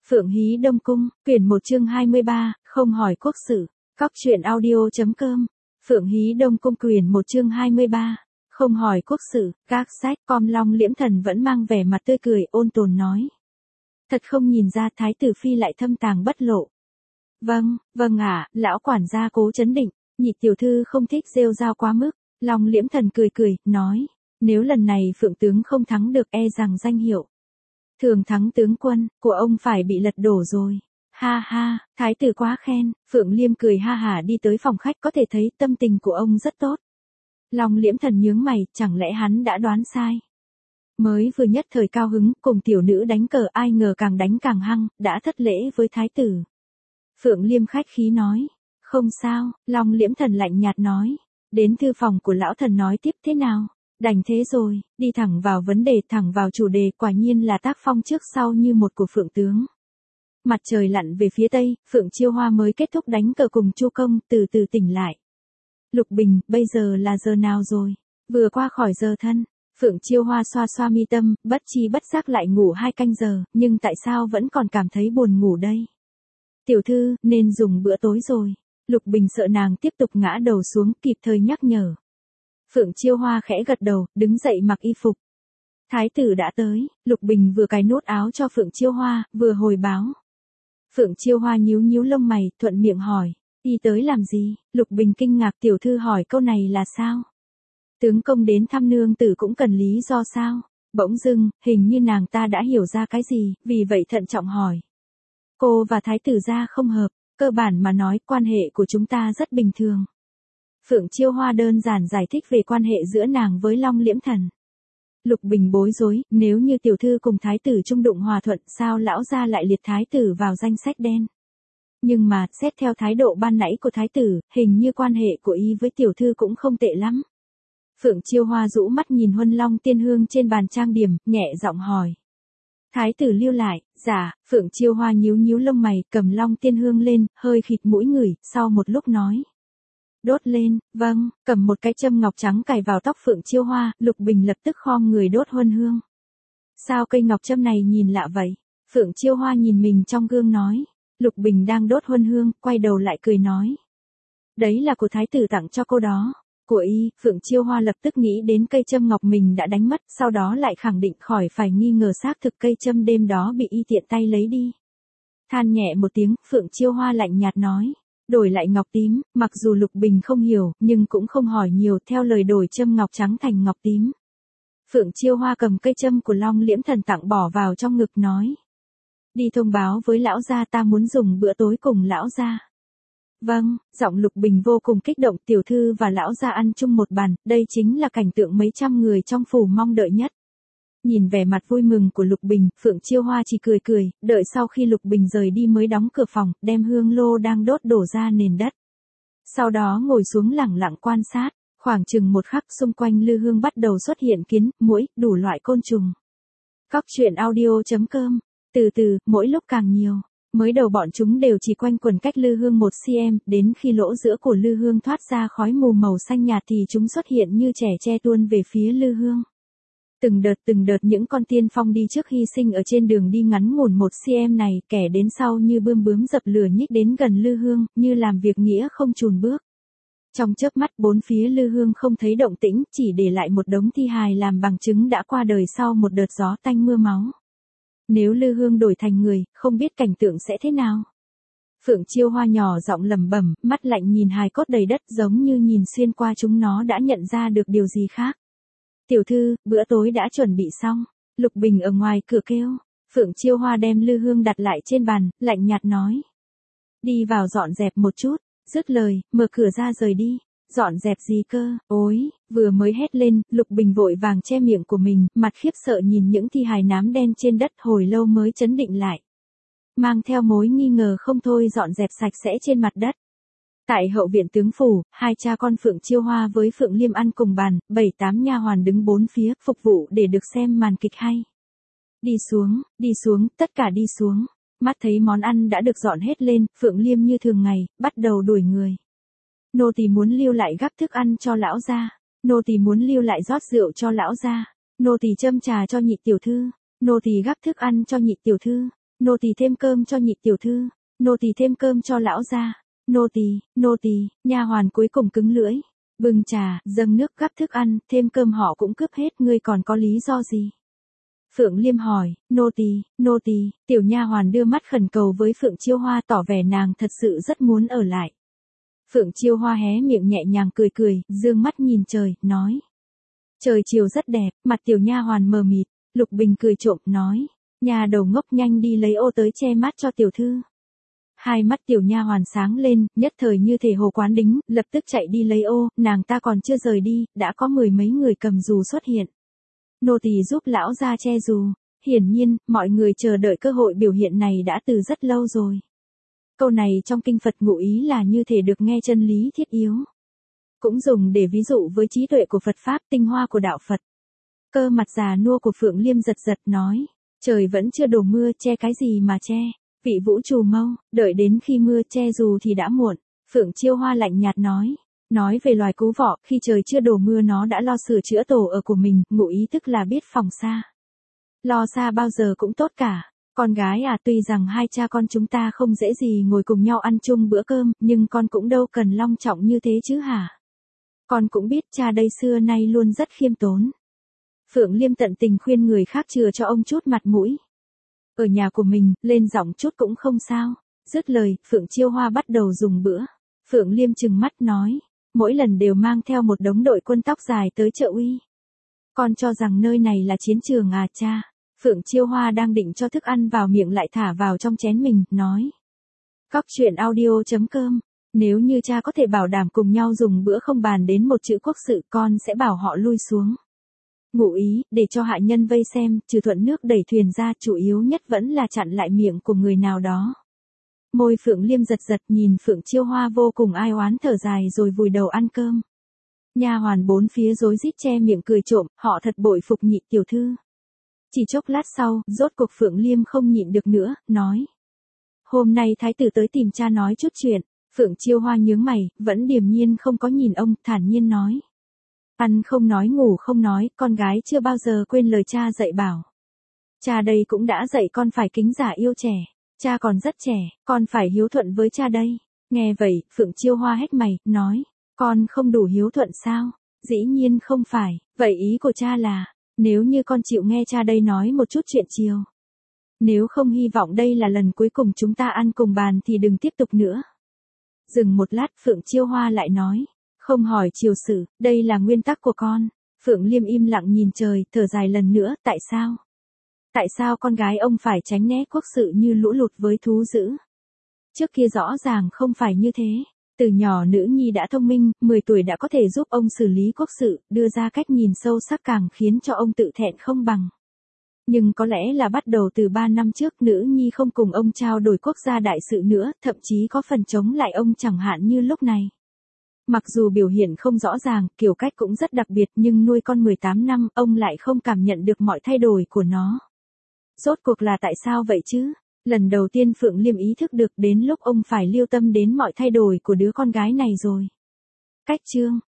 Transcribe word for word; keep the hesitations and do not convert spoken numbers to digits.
Phượng Hí Đông Cung, quyển một chương hai mươi ba, không hỏi quốc sự. Cóc truyện audio.com. Phượng Hí Đông Cung quyển một chương hai mươi ba, không hỏi quốc sự. Các sách. Com Long Liễm Thần vẫn mang vẻ mặt tươi cười, ôn tồn nói. Thật không nhìn ra thái tử phi lại thâm tàng bất lộ. Vâng, vâng ạ, lão quản gia cố trấn định. Nhị tiểu thư không thích rêu rao quá mức. Long Liễm Thần cười cười, nói. Nếu lần này Phượng tướng không thắng được e rằng danh hiệu thường thắng tướng quân của ông phải bị lật đổ rồi. Ha ha, thái tử quá khen. Phượng Liêm cười ha hả đi tới phòng khách, có thể thấy tâm tình của ông rất tốt. Long Liễm Thần nhướng mày, chẳng lẽ hắn đã đoán sai. Mới vừa nhất thời cao hứng, cùng tiểu nữ đánh cờ, ai ngờ càng đánh càng hăng, đã thất lễ với thái tử. Phượng Liêm khách khí nói. Không sao. Long Liễm Thần lạnh nhạt nói. Đến thư phòng của lão thần nói tiếp thế nào. Đành thế rồi, đi thẳng vào vấn đề, thẳng vào chủ đề, quả nhiên là tác phong trước sau như một của Phượng tướng. Mặt trời lặn về phía tây, Phượng Chiêu Hoa mới kết thúc đánh cờ cùng Chu Công, từ từ tỉnh lại. Lục Bình, bây giờ là giờ nào rồi? Vừa qua khỏi giờ thân. Phượng Chiêu Hoa xoa xoa mi tâm, bất chi bất giác lại ngủ hai canh giờ, nhưng tại sao vẫn còn cảm thấy buồn ngủ đây? Tiểu thư, nên dùng bữa tối rồi. Lục Bình sợ nàng tiếp tục ngã đầu xuống, kịp thời nhắc nhở. Phượng Chiêu Hoa khẽ gật đầu, đứng dậy mặc y phục. Thái tử đã tới. Lục Bình vừa cài nút áo cho Phượng Chiêu Hoa, vừa hồi báo. Phượng Chiêu Hoa nhíu nhíu lông mày, thuận miệng hỏi. Y tới làm gì? Lục Bình kinh ngạc, tiểu thư hỏi câu này là sao? Tướng công đến thăm nương tử cũng cần lý do sao? Bỗng dưng, hình như nàng ta đã hiểu ra cái gì, vì vậy thận trọng hỏi. Cô và thái tử gia không hợp, cơ bản mà nói quan hệ của chúng ta rất bình thường. Phượng Chiêu Hoa đơn giản giải thích về quan hệ giữa nàng với Long Liễm Thần. Lục Bình bối rối, nếu như tiểu thư cùng thái tử trung đụng hòa thuận, sao lão gia lại liệt thái tử vào danh sách đen? Nhưng mà, xét theo thái độ ban nãy của thái tử, hình như quan hệ của y với tiểu thư cũng không tệ lắm. Phượng Chiêu Hoa rũ mắt nhìn Huân Long Tiên Hương trên bàn trang điểm, nhẹ giọng hỏi. Thái tử lưu lại, dạ. Phượng Chiêu Hoa nhíu nhíu lông mày, cầm Long Tiên Hương lên, hơi khịt mũi ngửi, sau một lúc nói. Đốt lên. Vâng. Cầm một cái châm ngọc trắng cài vào tóc Phượng Chiêu Hoa, Lục Bình lập tức khom người đốt huân hương. Sao cây ngọc châm này nhìn lạ vậy? Phượng Chiêu Hoa nhìn mình trong gương nói. Lục Bình đang đốt huân hương, quay đầu lại cười nói. Đấy là của thái tử tặng cho cô đó. Của y. Phượng Chiêu Hoa lập tức nghĩ đến cây châm ngọc mình đã đánh mất, sau đó lại khẳng định khỏi phải nghi ngờ xác thực cây châm đêm đó bị y tiện tay lấy đi. Than nhẹ một tiếng, Phượng Chiêu Hoa lạnh nhạt nói. Đổi lại ngọc tím. Mặc dù Lục Bình không hiểu, nhưng cũng không hỏi nhiều, theo lời đổi châm ngọc trắng thành ngọc tím. Phượng Chiêu Hoa cầm cây châm của Long Liễm Thần tặng bỏ vào trong ngực nói. Đi thông báo với lão gia, ta muốn dùng bữa tối cùng lão gia. Vâng. Giọng Lục Bình vô cùng kích động, tiểu thư và lão gia ăn chung một bàn, đây chính là cảnh tượng mấy trăm người trong phủ mong đợi nhất. Nhìn vẻ mặt vui mừng của Lục Bình, Phượng Chiêu Hoa chỉ cười cười, đợi sau khi Lục Bình rời đi mới đóng cửa phòng, đem hương lô đang đốt đổ ra nền đất. Sau đó ngồi xuống lẳng lặng quan sát, khoảng chừng một khắc xung quanh lư hương bắt đầu xuất hiện kiến, muỗi, đủ loại côn trùng. Cóc truyện audio.com. Từ từ, mỗi lúc càng nhiều. Mới đầu bọn chúng đều chỉ quanh quẩn cách lư hương một xăng-ti-mét, đến khi lỗ giữa của lư hương thoát ra khói mù màu xanh nhạt thì chúng xuất hiện như trẻ tre tuôn về phía lư hương. Từng đợt từng đợt những con tiên phong đi trước hy sinh ở trên đường đi ngắn ngủn một xăng-ti-mét này, kẻ đến sau như bươm bướm dập lửa nhích đến gần lư hương, như làm việc nghĩa không chùn bước. Trong chớp mắt bốn phía lư hương không thấy động tĩnh, chỉ để lại một đống thi hài làm bằng chứng đã qua đời sau một đợt gió tanh mưa máu. Nếu lư hương đổi thành người, không biết cảnh tượng sẽ thế nào. Phượng Chiêu Hoa nhỏ giọng lẩm bẩm, mắt lạnh nhìn hài cốt đầy đất, giống như nhìn xuyên qua chúng nó đã nhận ra được điều gì khác. Tiểu thư, bữa tối đã chuẩn bị xong. Lục Bình ở ngoài cửa kêu. Phượng Chiêu Hoa đem lư hương đặt lại trên bàn, lạnh nhạt nói. Đi vào dọn dẹp một chút. Dứt lời, mở cửa ra rời đi. Dọn dẹp gì cơ? Ôi, vừa mới hét lên, Lục Bình vội vàng che miệng của mình, mặt khiếp sợ nhìn những thi hài nám đen trên đất, hồi lâu mới chấn định lại. Mang theo mối nghi ngờ không thôi dọn dẹp sạch sẽ trên mặt đất. Tại hậu viện tướng phủ, hai cha con Phượng Chiêu Hoa với Phượng Liêm ăn cùng bàn, bảy tám nha hoàn đứng bốn phía, phục vụ để được xem màn kịch hay. Đi xuống, đi xuống, tất cả đi xuống. Mắt thấy món ăn đã được dọn hết lên, Phượng Liêm như thường ngày, bắt đầu đuổi người. Nô tỳ muốn lưu lại gắp thức ăn cho lão gia. Nô tỳ muốn lưu lại rót rượu cho lão gia. Nô tỳ châm trà cho nhị tiểu thư. Nô tỳ gắp thức ăn cho nhị tiểu thư. nô tỳ thêm cơm cho nhị tiểu thư, nô tỳ thêm cơm cho lão gia, nô tỳ, nô tỳ, nha hoàn cuối cùng cứng lưỡi, bưng trà, dâng nước gắp thức ăn, thêm cơm họ cũng cướp hết, ngươi còn có lý do gì? Phượng Liêm hỏi, nô tỳ, nô tỳ, tiểu nha hoàn đưa mắt khẩn cầu với Phượng Chiêu Hoa tỏ vẻ nàng thật sự rất muốn ở lại. Phượng Chiêu Hoa hé miệng nhẹ nhàng cười cười, dương mắt nhìn trời, nói. Trời chiều rất đẹp, mặt tiểu nha hoàn mờ mịt, Lục Bình cười trộm, nói. Nhà đầu ngốc nhanh đi lấy ô tới che mắt cho tiểu thư. Hai mắt tiểu nha hoàn sáng lên, nhất thời như thể hồ quán đính, lập tức chạy đi lấy ô, nàng ta còn chưa rời đi, đã có mười mấy người cầm dù xuất hiện. Nô tỳ giúp lão gia che dù, hiển nhiên, mọi người chờ đợi cơ hội biểu hiện này đã từ rất lâu rồi. Câu này trong kinh Phật ngụ ý là như thể được nghe chân lý thiết yếu. Cũng dùng để ví dụ với trí tuệ của Phật Pháp, tinh hoa của đạo Phật. Cơ mặt già nua của Phượng Liêm giật giật nói, trời vẫn chưa đổ mưa, che cái gì mà che, vị vũ trù mâu, đợi đến khi mưa che dù thì đã muộn. Phượng Chiêu Hoa lạnh nhạt nói, nói về loài cú vọ, khi trời chưa đổ mưa nó đã lo sửa chữa tổ ở của mình, ngụ ý tức là biết phòng xa. Lo xa bao giờ cũng tốt cả. Con gái à, tuy rằng hai cha con chúng ta không dễ gì ngồi cùng nhau ăn chung bữa cơm, nhưng con cũng đâu cần long trọng như thế chứ hả? Con cũng biết cha đây xưa nay luôn rất khiêm tốn. Phượng Liêm tận tình khuyên người khác chừa cho ông chút mặt mũi. Ở nhà của mình, lên giọng chút cũng không sao. Dứt lời, Phượng Chiêu Hoa bắt đầu dùng bữa. Phượng Liêm trừng mắt nói, mỗi lần đều mang theo một đống đội quân tóc dài tới chợ uy. Con cho rằng nơi này là chiến trường à cha? Phượng Chiêu Hoa đang định cho thức ăn vào miệng lại thả vào trong chén mình, nói. Cóc truyện audio chấm com, nếu như cha có thể bảo đảm cùng nhau dùng bữa không bàn đến một chữ quốc sự, con sẽ bảo họ lui xuống. Ngụ ý, để cho hạ nhân vây xem, trừ thuận nước đẩy thuyền ra, chủ yếu nhất vẫn là chặn lại miệng của người nào đó. Môi Phượng Liêm giật giật, nhìn Phượng Chiêu Hoa vô cùng ai oán thở dài rồi vùi đầu ăn cơm. Nha hoàn bốn phía rối rít che miệng cười trộm, họ thật bội phục nhị tiểu thư. Chỉ chốc lát sau, rốt cuộc Phượng Liêm không nhịn được nữa, nói. Hôm nay thái tử tới tìm cha nói chút chuyện. Phượng Chiêu Hoa nhướng mày, vẫn điềm nhiên không có nhìn ông, thản nhiên nói. Ăn không nói ngủ không nói, con gái chưa bao giờ quên lời cha dạy bảo. Cha đây cũng đã dạy con phải kính già yêu trẻ. Cha còn rất trẻ, con phải hiếu thuận với cha đây. Nghe vậy, Phượng Chiêu Hoa hét mày, nói. Con không đủ hiếu thuận sao? Dĩ nhiên không phải, vậy ý của cha là. Nếu như con chịu nghe cha đây nói một chút chuyện chiều. Nếu không hy vọng đây là lần cuối cùng chúng ta ăn cùng bàn thì đừng tiếp tục nữa. Dừng một lát Phượng Chiêu Hoa lại nói. Không hỏi chiều sự, đây là nguyên tắc của con. Phượng Liêm im lặng nhìn trời, thở dài lần nữa, tại sao? Tại sao con gái ông phải tránh né quốc sự như lũ lụt với thú dữ? Trước kia rõ ràng không phải như thế. Từ nhỏ nữ nhi đã thông minh, mười tuổi đã có thể giúp ông xử lý quốc sự, đưa ra cách nhìn sâu sắc càng khiến cho ông tự thẹn không bằng. Nhưng có lẽ là bắt đầu từ ba năm trước nữ nhi không cùng ông trao đổi quốc gia đại sự nữa, thậm chí có phần chống lại ông chẳng hạn như lúc này. Mặc dù biểu hiện không rõ ràng, kiểu cách cũng rất đặc biệt nhưng nuôi con mười tám năm, ông lại không cảm nhận được mọi thay đổi của nó. Rốt cuộc là tại sao vậy chứ? Lần đầu tiên Phượng Liêm ý thức được đến lúc ông phải lưu tâm đến mọi thay đổi của đứa con gái này rồi. Cách chương